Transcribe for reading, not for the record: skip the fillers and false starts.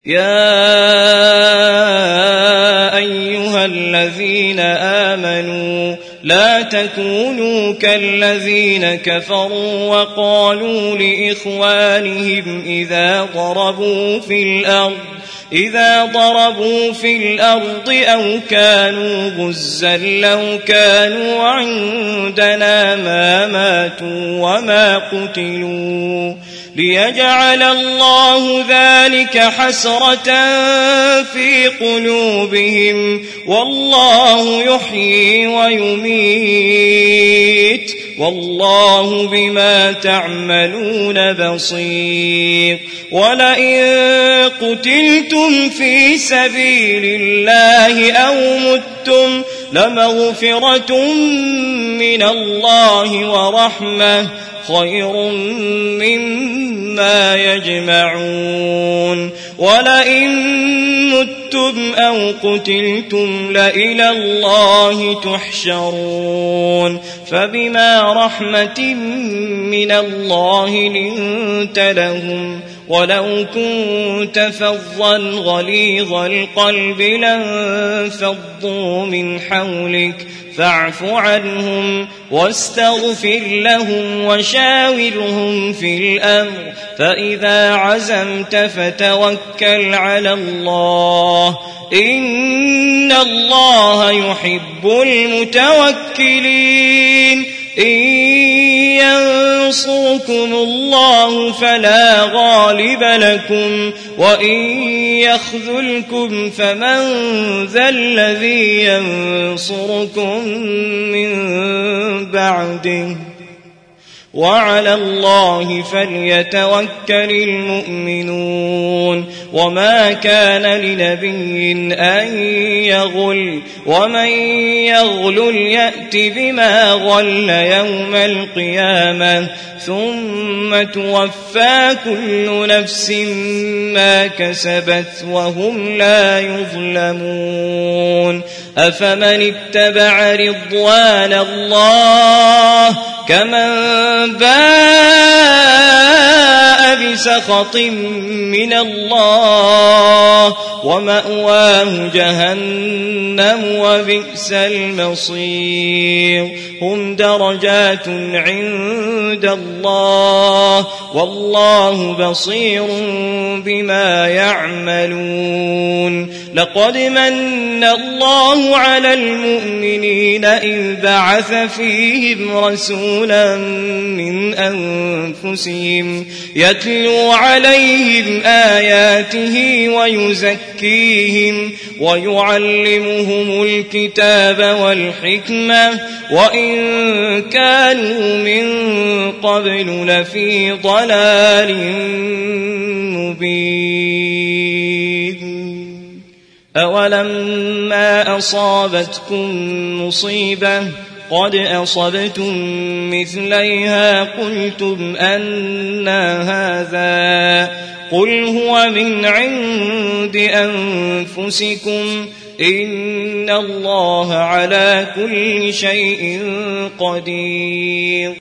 يا أيها الذين آمنوا لا تكونوا كالذين كفروا وقالوا لإخوانهم إذا ضربوا في الأرض أو كانوا غزا لو كانوا عندنا ما ماتوا وما قتلوا ليجعل الله ذلك حسرة في قلوبهم والله يحيي ويميت والله بما تعملون بصير. ولئن قتلتم في سبيل الله أو متم لمغفرة من الله ورحمة خير مما يجمعون. ولئن متم أو قتلتم لإلى الله تحشرون. فبما رحمة من الله لنت لهم ولو كنت فظا غليظ القلب لانفضوا من حولك فاعف عنهم واستغفر لهم وشاورهم في الأمر فإذا عزمت فتوكل على الله إن الله يحب المتوكلين. إن ينصركم الله فلا غالب لكم وإن يخذلكم فمن ذا الذي ينصركم من بعده وعلى الله فليتوكل المؤمنون. وما كان لنبي أن يغل ومن يغل يأت بما غل يوم القيامة ثم توفى كل نفس ما كسبت وهم لا يظلمون. أفمن اتبع رضوان الله كمن باء بسخط من الله ومأواه جهنم وبئس المصير. هم درجات عند الله والله بصير بما يعملون. لقد من الله على المؤمنين إذ بعث فيهم رسولا من أنفسهم يتلو عليهم آياته ويزكيهم ويعلمهم الكتاب والحكمة وإن كانوا من قبل لفي ضلال مبين. أولما أصابتكم مصيبة قد أصبتم مثليها قلتم أنى هذا قل هو من عند أنفسكم إن الله على كل شيء قدير.